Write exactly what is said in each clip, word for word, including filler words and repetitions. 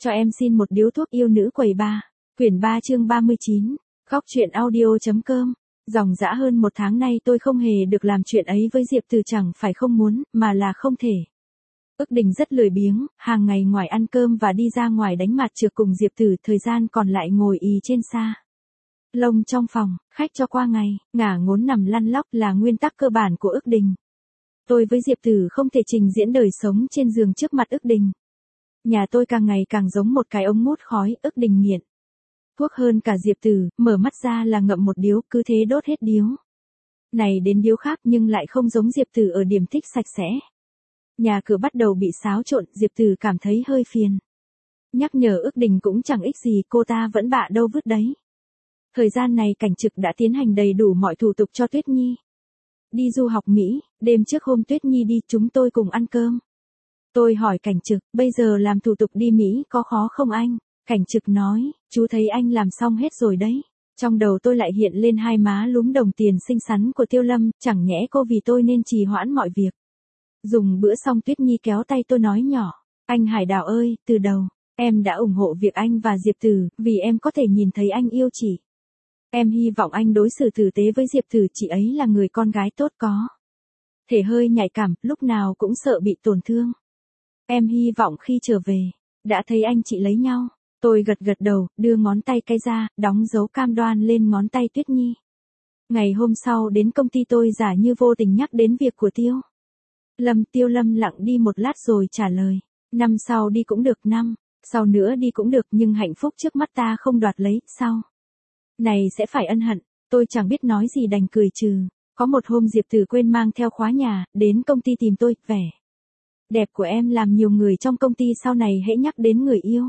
Cho em xin một điếu thuốc yêu nữ quầy ba. Quyển ba chương ba mươi chín. Góc truyện audio.com. Dòng dã hơn một tháng nay tôi không hề được làm chuyện ấy với Diệp Từ, chẳng phải không muốn, mà là không thể. Ước Đình rất lười biếng, hàng ngày ngoài ăn cơm và đi ra ngoài đánh mặt trược cùng Diệp Từ, thời gian còn lại ngồi ì trên xa lông trong phòng, khách cho qua ngày, ngả ngốn nằm lăn lóc là nguyên tắc cơ bản của Ước Đình. Tôi với Diệp Từ không thể trình diễn đời sống trên giường trước mặt Ước Đình. Nhà tôi càng ngày càng giống một cái ống hút khói. Ước Đình nghiện thuốc hơn cả Diệp Từ, mở mắt ra là ngậm một điếu, cứ thế đốt hết điếu này đến điếu khác, nhưng lại không giống Diệp Từ ở điểm thích sạch sẽ. Nhà cửa bắt đầu bị xáo trộn, Diệp Từ cảm thấy hơi phiền. Nhắc nhở Ước Đình cũng chẳng ích gì, cô ta vẫn bạ đâu vứt đấy. Thời gian này Cảnh Trực đã tiến hành đầy đủ mọi thủ tục cho Tuyết Nhi đi du học Mỹ. Đêm trước hôm Tuyết Nhi đi, chúng tôi cùng ăn cơm. Tôi hỏi Cảnh Trực, bây giờ làm thủ tục đi Mỹ có khó không anh? Cảnh Trực nói, chú thấy anh làm xong hết rồi đấy. Trong đầu tôi lại hiện lên hai má lúm đồng tiền xinh xắn của Tiêu Lâm, chẳng nhẽ cô vì tôi nên trì hoãn mọi việc. Dùng bữa xong Tuyết Nhi kéo tay tôi nói nhỏ, anh Hải Đào ơi, từ đầu, em đã ủng hộ việc anh và Diệp Từ, vì em có thể nhìn thấy anh yêu chị. Em hy vọng anh đối xử tử tế với Diệp Từ, chị ấy là người con gái tốt, có thể hơi nhạy cảm, lúc nào cũng sợ bị tổn thương. Em hy vọng khi trở về, đã thấy anh chị lấy nhau. Tôi gật gật đầu, đưa ngón tay cái ra, đóng dấu cam đoan lên ngón tay Tuyết Nhi. Ngày hôm sau đến công ty tôi giả như vô tình nhắc đến việc của Tiêu Lâm. Tiêu Lâm lặng đi một lát rồi trả lời, năm sau đi cũng được, năm sau nữa đi cũng được, nhưng hạnh phúc trước mắt ta không đoạt lấy, sau này sẽ phải ân hận. Tôi chẳng biết nói gì đành cười trừ. Có một hôm Diệp Từ quên mang theo khóa nhà, đến công ty tìm tôi, vẻ đẹp của em làm nhiều người trong công ty sau này hễ nhắc đến người yêu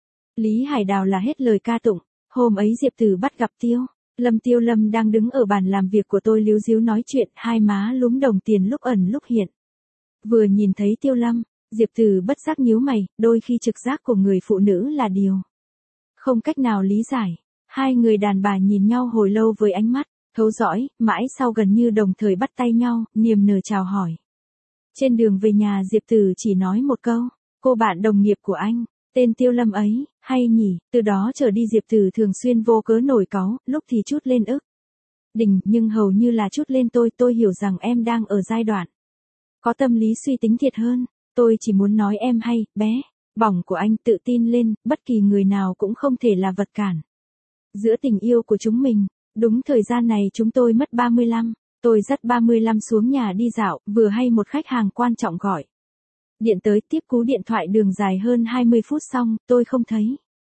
Lý Hải Đào là hết lời ca tụng. Hôm ấy Diệp Từ bắt gặp Tiêu Lâm. Tiêu Lâm đang đứng ở bàn làm việc của tôi líu díu nói chuyện, hai má lúm đồng tiền lúc ẩn lúc hiện. Vừa nhìn thấy Tiêu Lâm, Diệp Từ bất giác nhíu mày, đôi khi trực giác của người phụ nữ là điều không cách nào lý giải. Hai người đàn bà nhìn nhau hồi lâu với ánh mắt thấu dõi, mãi sau gần như đồng thời bắt tay nhau, niềm nở chào hỏi. Trên đường về nhà Diệp Từ chỉ nói một câu, cô bạn đồng nghiệp của anh, tên Tiêu Lâm ấy, hay nhỉ. Từ đó trở đi Diệp Từ thường xuyên vô cớ nổi cáu, lúc thì trút lên Ước Đình, nhưng hầu như là trút lên tôi. Tôi hiểu rằng em đang ở giai đoạn có tâm lý suy tính thiệt hơn. Tôi chỉ muốn nói em hay, bé bỏng của anh, tự tin lên, bất kỳ người nào cũng không thể là vật cản giữa tình yêu của chúng mình. Đúng thời gian này chúng tôi mất ba mươi lăm. Tôi dắt ba mươi lăm xuống nhà đi dạo, vừa hay một khách hàng quan trọng gọi điện tới, tiếp cú điện thoại đường dài hơn hai mươi phút xong, tôi không thấy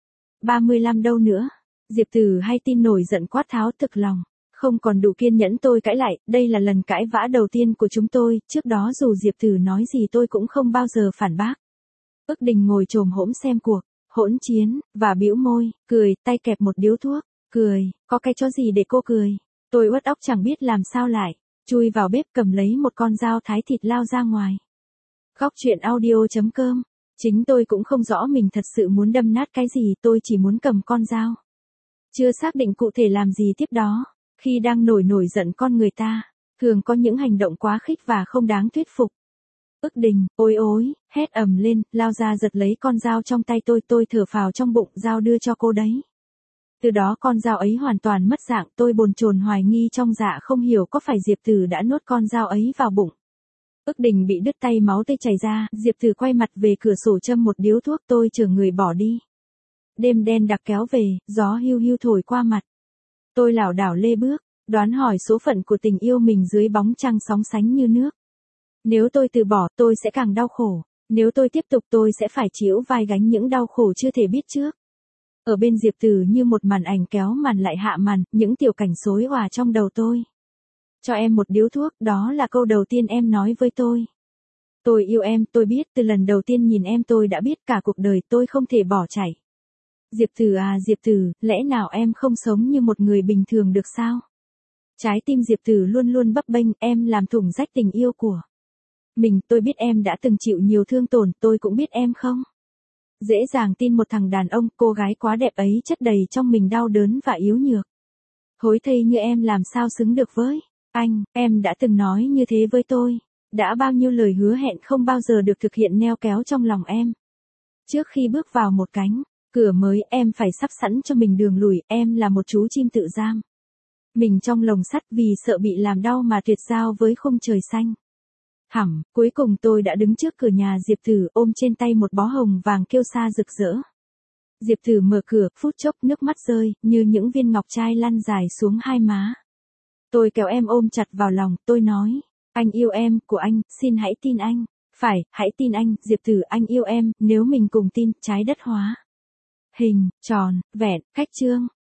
ba mươi lăm đâu nữa. Diệp Từ hay tin nổi giận quát tháo thực lòng. Không còn đủ kiên nhẫn tôi cãi lại, đây là lần cãi vã đầu tiên của chúng tôi, trước đó dù Diệp Từ nói gì tôi cũng không bao giờ phản bác. Ước Đình ngồi chồm hổm xem cuộc hỗn chiến, và bĩu môi, cười, tay kẹp một điếu thuốc, cười, có cái chó gì để cô cười. Tôi uất óc chẳng biết làm sao lại, chui vào bếp cầm lấy một con dao thái thịt lao ra ngoài. Góc truyện audio.com. Chính tôi cũng không rõ mình thật sự muốn đâm nát cái gì, tôi chỉ muốn cầm con dao. Chưa xác định cụ thể làm gì tiếp đó. Khi đang nổi nổi giận con người ta, thường có những hành động quá khích và không đáng thuyết phục. Ước Đình, ôi ối, hét ầm lên, lao ra giật lấy con dao trong tay tôi. Tôi thở phào trong bụng, dao đưa cho cô đấy. Từ đó con dao ấy hoàn toàn mất dạng, tôi bồn chồn hoài nghi trong dạ không hiểu có phải Diệp Từ đã nuốt con dao ấy vào bụng. Ước Đình bị đứt tay, máu tươi chảy ra, Diệp Từ quay mặt về cửa sổ châm một điếu thuốc. Tôi chở người bỏ đi. Đêm đen đặc kéo về, gió hiu hiu thổi qua mặt. Tôi lảo đảo lê bước, đoán hỏi số phận của tình yêu mình dưới bóng trăng sóng sánh như nước. Nếu tôi từ bỏ, tôi sẽ càng đau khổ. Nếu tôi tiếp tục, tôi sẽ phải chịu vai gánh những đau khổ chưa thể biết trước. Ở bên Diệp Từ như một màn ảnh kéo màn lại hạ màn, những tiểu cảnh xối òa trong đầu tôi. Cho em một điếu thuốc, đó là câu đầu tiên em nói với tôi. Tôi yêu em, tôi biết, từ lần đầu tiên nhìn em tôi đã biết cả cuộc đời tôi không thể bỏ chạy. Diệp Từ à Diệp Từ, lẽ nào em không sống như một người bình thường được sao? Trái tim Diệp Từ luôn luôn bấp bênh, em làm thủng rách tình yêu của mình. Tôi biết em đã từng chịu nhiều thương tổn, tôi cũng biết em không dễ dàng tin một thằng đàn ông, cô gái quá đẹp ấy chất đầy trong mình đau đớn và yếu nhược. Hối thây như em làm sao xứng được với anh, em đã từng nói như thế với tôi. Đã bao nhiêu lời hứa hẹn không bao giờ được thực hiện neo kéo trong lòng em. Trước khi bước vào một cánh cửa mới, em phải sắp sẵn cho mình đường lùi, em là một chú chim tự giam. Mình trong lồng sắt vì sợ bị làm đau mà tuyệt giao với khung trời xanh. Hẳm, cuối cùng tôi đã đứng trước cửa nhà Diệp Tử, ôm trên tay một bó hồng vàng kiêu sa rực rỡ. Diệp Tử mở cửa, phút chốc nước mắt rơi, như những viên ngọc trai lăn dài xuống hai má. Tôi kéo em ôm chặt vào lòng, tôi nói, anh yêu em, của anh, xin hãy tin anh. Phải, hãy tin anh, Diệp Tử, anh yêu em, nếu mình cùng tin, trái đất hóa. Hình, tròn, vẹn, cách chương.